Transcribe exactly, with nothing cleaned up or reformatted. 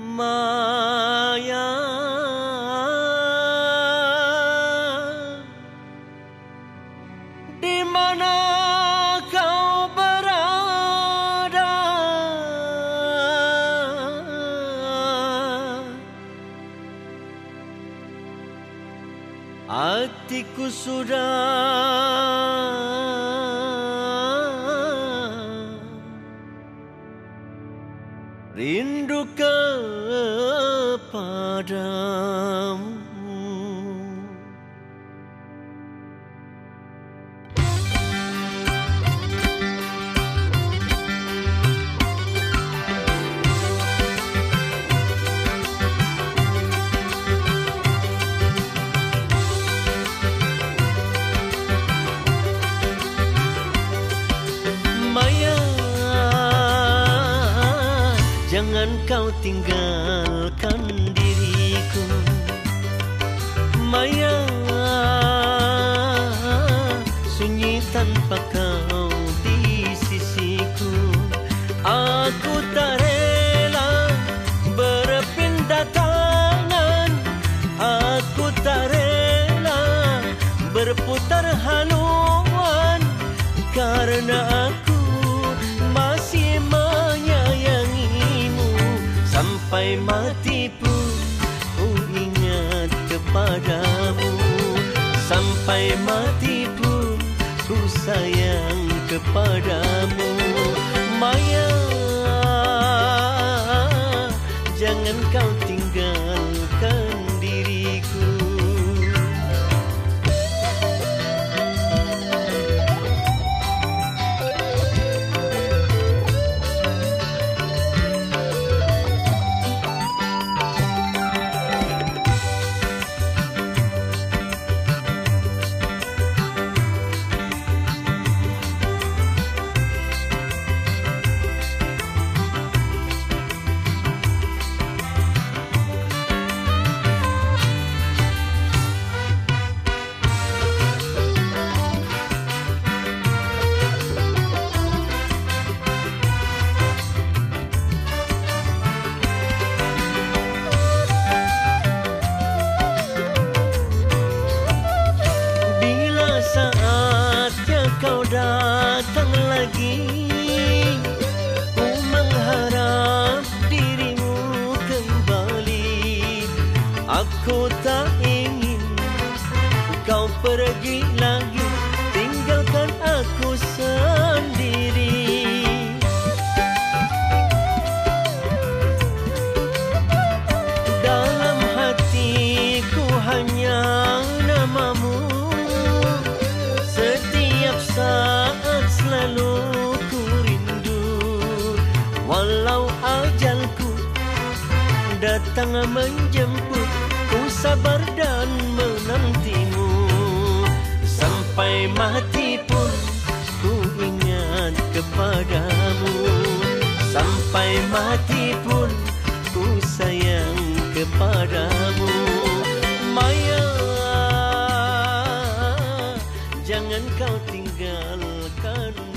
Maya, di mana kau berada? Hatiku sudah rindu kepadamu. Maya, jangan kau tinggalkan diriku. Maya, sunyi tanpa kau di sisiku. Aku tak rela berpindah tangan. Aku tak rela berputar haluan, karena aku masih menyayangimu. Sampai mati pun ku ingat kepadamu. Sampai mati pun ku sayang kepadamu. Maya, jangan kau tinggalkan diriku. Saatnya kau datang lagi, ku mengharap dirimu kembali. Aku tak ingin kau pergi lagi, tinggalkan aku sendiri. Dalam hatiku hanya namamu. Setiap saat selalu ku rindu. Walau ajalku datang menjemput, ku sabar dan menantimu. Sampai mati pun ku ingat kepadamu. Sampai mati pun ku sayang kepadamu. Maya, jangan kau tinggalkan